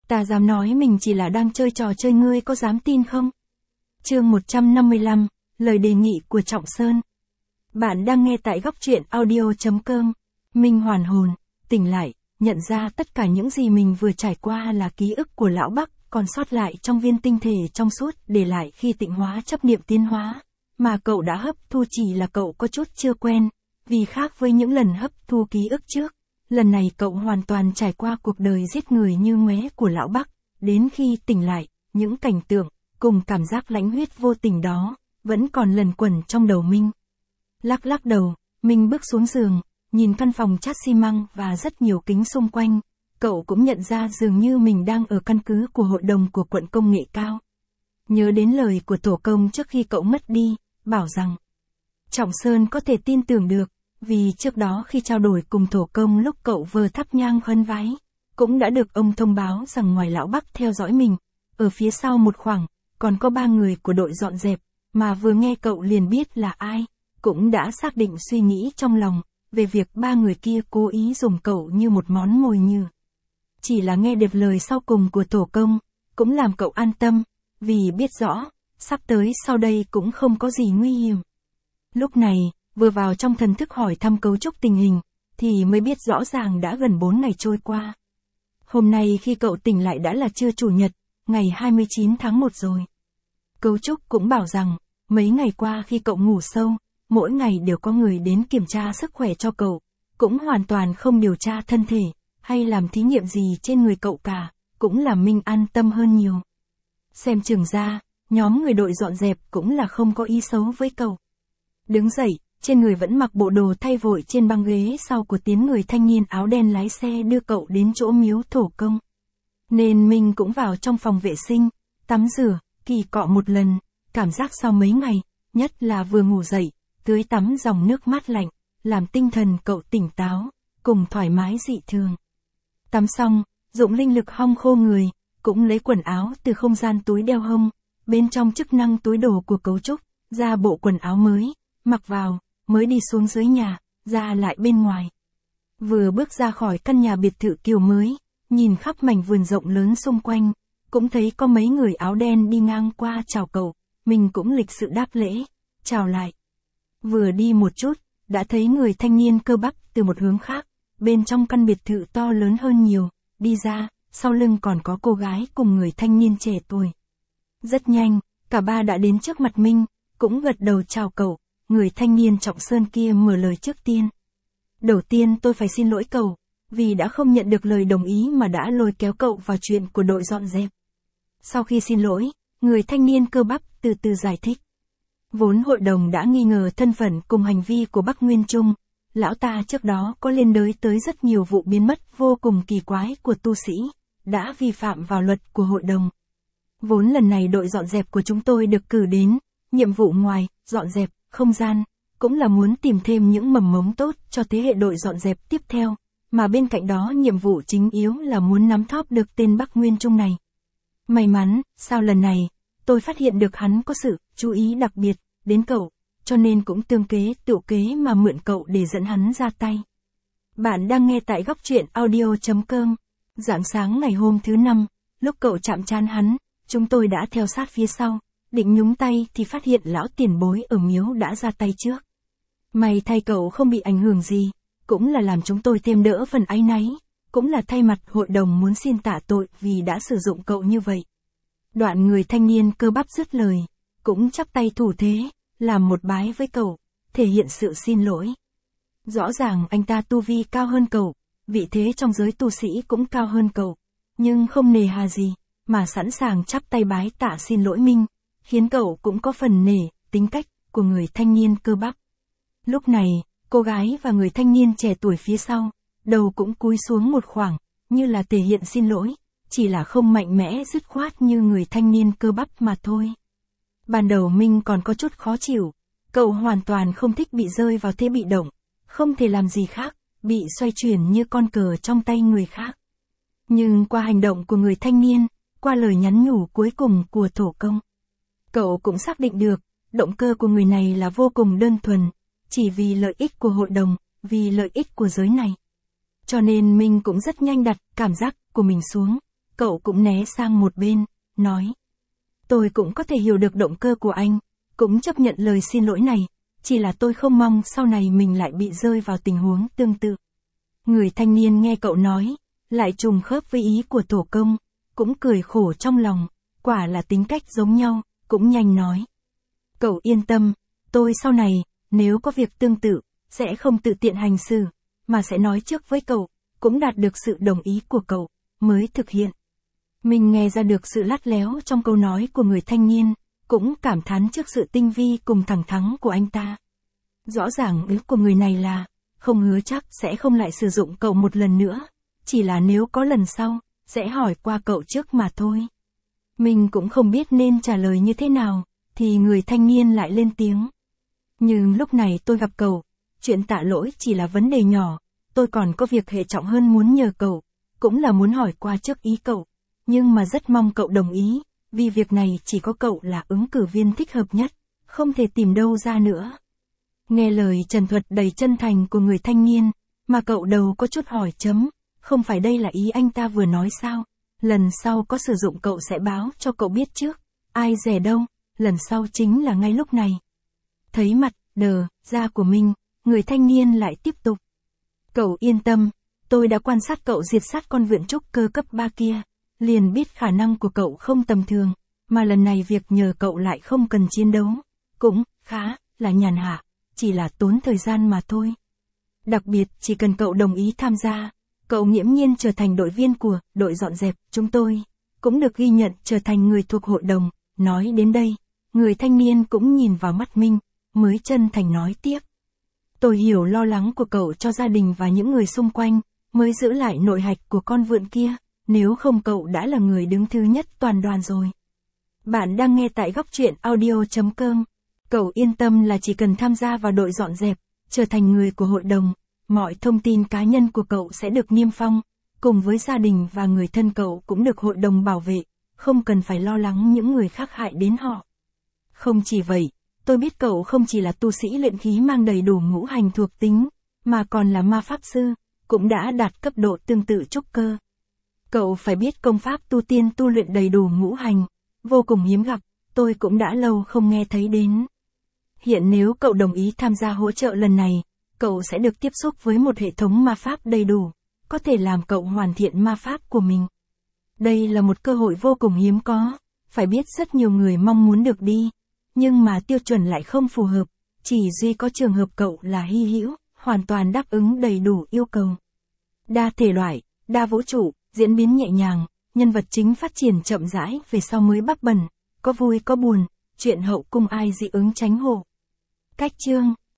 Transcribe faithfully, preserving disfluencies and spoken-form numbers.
Ta dám nói mình chỉ là đang chơi trò chơi, ngươi có dám tin không? Chương một trăm năm mươi lăm, lời đề nghị của Trọng Sơn. Bạn đang nghe tại góc truyện audio chấm com. Minh hoàn hồn, tỉnh lại, nhận ra tất cả những gì mình vừa trải qua là ký ức của lão Bắc, còn sót lại trong viên tinh thể trong suốt để lại khi tịnh hóa chấp niệm tiến hóa, mà cậu đã hấp thu chỉ là cậu có chút chưa quen, vì khác với những lần hấp thu ký ức trước. Lần này cậu hoàn toàn trải qua cuộc đời giết người như ngoé của lão Bắc, đến khi tỉnh lại, những cảnh tượng, cùng cảm giác lãnh huyết vô tình đó, vẫn còn lẩn quẩn trong đầu Minh. Lắc lắc đầu, Minh bước xuống giường, nhìn căn phòng chát xi măng và rất nhiều kính xung quanh, cậu cũng nhận ra dường như mình đang ở căn cứ của hội đồng của quận công nghệ cao. Nhớ đến lời của tổ công trước khi cậu mất đi, bảo rằng Trọng Sơn có thể tin tưởng được, vì trước đó khi trao đổi cùng thổ công lúc cậu vừa thắp nhang khấn vái, cũng đã được ông thông báo rằng ngoài lão Bắc theo dõi mình, ở phía sau một khoảng, còn có ba người của đội dọn dẹp, mà vừa nghe cậu liền biết là ai, cũng đã xác định suy nghĩ trong lòng, về việc ba người kia cố ý dùng cậu như một món mồi nhử. Chỉ là nghe được lời sau cùng của tổ công, cũng làm cậu an tâm, vì biết rõ, sắp tới sau đây cũng không có gì nguy hiểm. Lúc này, vừa vào trong thần thức hỏi thăm cấu trúc tình hình, thì mới biết rõ ràng đã gần bốn ngày trôi qua. Hôm nay khi cậu tỉnh lại đã là trưa chủ nhật, ngày hai mươi chín tháng một rồi. Cấu trúc cũng bảo rằng, mấy ngày qua khi cậu ngủ sâu, mỗi ngày đều có người đến kiểm tra sức khỏe cho cậu, cũng hoàn toàn không điều tra thân thể, hay làm thí nghiệm gì trên người cậu cả, cũng làm Minh an tâm hơn nhiều. Xem chừng ra, nhóm người đội dọn dẹp cũng là không có ý xấu với cậu. Đứng dậy, trên người vẫn mặc bộ đồ thay vội trên băng ghế sau của tiếng người thanh niên áo đen lái xe đưa cậu đến chỗ miếu thổ công. Nên Minh cũng vào trong phòng vệ sinh, tắm rửa, kỳ cọ một lần, cảm giác sau mấy ngày, nhất là vừa ngủ dậy, tưới tắm dòng nước mát lạnh, làm tinh thần cậu tỉnh táo, cùng thoải mái dị thường. Tắm xong, dụng linh lực hong khô người, cũng lấy quần áo từ không gian túi đeo hông, bên trong chức năng túi đồ của cấu trúc, ra bộ quần áo mới, mặc vào, mới đi xuống dưới nhà, ra lại bên ngoài. Vừa bước ra khỏi căn nhà biệt thự kiểu mới, nhìn khắp mảnh vườn rộng lớn xung quanh, cũng thấy có mấy người áo đen đi ngang qua chào cậu, mình cũng lịch sự đáp lễ, chào lại. Vừa đi một chút, đã thấy người thanh niên cơ bắp từ một hướng khác, bên trong căn biệt thự to lớn hơn nhiều, đi ra, sau lưng còn có cô gái cùng người thanh niên trẻ tuổi. Rất nhanh, cả ba đã đến trước mặt Minh, cũng gật đầu chào cậu, người thanh niên Trọng Sơn kia mở lời trước tiên. Đầu tiên tôi phải xin lỗi cậu, vì đã không nhận được lời đồng ý mà đã lôi kéo cậu vào chuyện của đội dọn dẹp. Sau khi xin lỗi, người thanh niên cơ bắp từ từ giải thích. Vốn hội đồng đã nghi ngờ thân phận cùng hành vi của Bắc Nguyên Trung, lão ta trước đó có liên đới tới rất nhiều vụ biến mất vô cùng kỳ quái của tu sĩ, đã vi phạm vào luật của hội đồng. Vốn lần này đội dọn dẹp của chúng tôi được cử đến, nhiệm vụ ngoài, dọn dẹp, không gian, cũng là muốn tìm thêm những mầm mống tốt cho thế hệ đội dọn dẹp tiếp theo, mà bên cạnh đó nhiệm vụ chính yếu là muốn nắm thóp được tên Bắc Nguyên Trung này. May mắn, sau lần này, tôi phát hiện được hắn có sự chú ý đặc biệt đến cậu, cho nên cũng tương kế tựu kế mà mượn cậu để dẫn hắn ra tay. Bạn đang nghe tại góc truyện audio chấm com. Rạng sáng ngày hôm thứ năm, lúc cậu chạm trán hắn, chúng tôi đã theo sát phía sau, định nhúng tay thì phát hiện lão tiền bối ở miếu đã ra tay trước. May thay cậu không bị ảnh hưởng gì, cũng là làm chúng tôi thêm đỡ phần áy náy, cũng là thay mặt hội đồng muốn xin tạ tội vì đã sử dụng cậu như vậy. Đoạn người thanh niên cơ bắp dứt lời, cũng chắp tay thủ thế, làm một bái với cậu, thể hiện sự xin lỗi. Rõ ràng anh ta tu vi cao hơn cậu, vị thế trong giới tu sĩ cũng cao hơn cậu, nhưng không nề hà gì, mà sẵn sàng chắp tay bái tạ xin lỗi Minh, khiến cậu cũng có phần nể, tính cách của người thanh niên cơ bắp. Lúc này, cô gái và người thanh niên trẻ tuổi phía sau, đầu cũng cúi xuống một khoảng, như là thể hiện xin lỗi, chỉ là không mạnh mẽ dứt khoát như người thanh niên cơ bắp mà thôi. Ban đầu Minh còn có chút khó chịu, cậu hoàn toàn không thích bị rơi vào thế bị động, không thể làm gì khác, bị xoay chuyển như con cờ trong tay người khác. Nhưng qua hành động của người thanh niên, qua lời nhắn nhủ cuối cùng của thổ công, cậu cũng xác định được, động cơ của người này là vô cùng đơn thuần, chỉ vì lợi ích của hội đồng, vì lợi ích của giới này. Cho nên Minh cũng rất nhanh đặt cảm giác của mình xuống, cậu cũng né sang một bên, nói. Tôi cũng có thể hiểu được động cơ của anh, cũng chấp nhận lời xin lỗi này, chỉ là tôi không mong sau này mình lại bị rơi vào tình huống tương tự. Người thanh niên nghe cậu nói, lại trùng khớp với ý của tổ công, cũng cười khổ trong lòng, quả là tính cách giống nhau, cũng nhanh nói. Cậu yên tâm, tôi sau này, nếu có việc tương tự, sẽ không tự tiện hành xử, mà sẽ nói trước với cậu, cũng đạt được sự đồng ý của cậu, mới thực hiện. Mình nghe ra được sự lắt léo trong câu nói của người thanh niên, cũng cảm thán trước sự tinh vi cùng thẳng thắn của anh ta. Rõ ràng ý của người này là, không hứa chắc sẽ không lại sử dụng cậu một lần nữa, chỉ là nếu có lần sau, sẽ hỏi qua cậu trước mà thôi. Mình cũng không biết nên trả lời như thế nào, thì người thanh niên lại lên tiếng. Nhưng lúc này tôi gặp cậu, chuyện tạ lỗi chỉ là vấn đề nhỏ, tôi còn có việc hệ trọng hơn muốn nhờ cậu, cũng là muốn hỏi qua trước ý cậu, nhưng mà rất mong cậu đồng ý, vì việc này chỉ có cậu là ứng cử viên thích hợp nhất, không thể tìm đâu ra nữa. Nghe lời trần thuật đầy chân thành của người thanh niên, mà cậu đầu có chút hỏi chấm, không phải đây là ý anh ta vừa nói sao, lần sau có sử dụng cậu sẽ báo cho cậu biết trước, ai dè đâu, lần sau chính là ngay lúc này. Thấy mặt, đờ, da của mình, người thanh niên lại tiếp tục. Cậu yên tâm, tôi đã quan sát cậu diệt sát con vượn trúc cơ cấp ba kia, liền biết khả năng của cậu không tầm thường, mà lần này việc nhờ cậu lại không cần chiến đấu, cũng khá là nhàn hạ, chỉ là tốn thời gian mà thôi. Đặc biệt chỉ cần cậu đồng ý tham gia, cậu nghiễm nhiên trở thành đội viên của đội dọn dẹp chúng tôi, cũng được ghi nhận trở thành người thuộc hội đồng. Nói đến đây, người thanh niên cũng nhìn vào mắt mình, mới chân thành nói tiếp. Tôi hiểu lo lắng của cậu cho gia đình và những người xung quanh, mới giữ lại nội hạch của con vượn kia, nếu không cậu đã là người đứng thứ nhất toàn đoàn rồi. Bạn đang nghe tại góc truyện audio chấm com. Cậu yên tâm là chỉ cần tham gia vào đội dọn dẹp, trở thành người của hội đồng, mọi thông tin cá nhân của cậu sẽ được niêm phong, cùng với gia đình và người thân cậu cũng được hội đồng bảo vệ, không cần phải lo lắng những người khác hại đến họ. Không chỉ vậy, tôi biết cậu không chỉ là tu sĩ luyện khí mang đầy đủ ngũ hành thuộc tính, mà còn là ma pháp sư, cũng đã đạt cấp độ tương tự trúc cơ. Cậu phải biết công pháp tu tiên tu luyện đầy đủ ngũ hành, vô cùng hiếm gặp, tôi cũng đã lâu không nghe thấy đến. Hiện nếu cậu đồng ý tham gia hỗ trợ lần này, cậu sẽ được tiếp xúc với một hệ thống ma pháp đầy đủ, có thể làm cậu hoàn thiện ma pháp của mình. Đây là một cơ hội vô cùng hiếm có, phải biết rất nhiều người mong muốn được đi, nhưng mà tiêu chuẩn lại không phù hợp, chỉ duy có trường hợp cậu là hy hữu, hoàn toàn đáp ứng đầy đủ yêu cầu. Đa thể loại, đa vũ trụ, diễn biến nhẹ nhàng, nhân vật chính phát triển chậm rãi về sau mới bắp bần, có vui có buồn, chuyện hậu cung ai dị ứng tránh hộ. Cách chương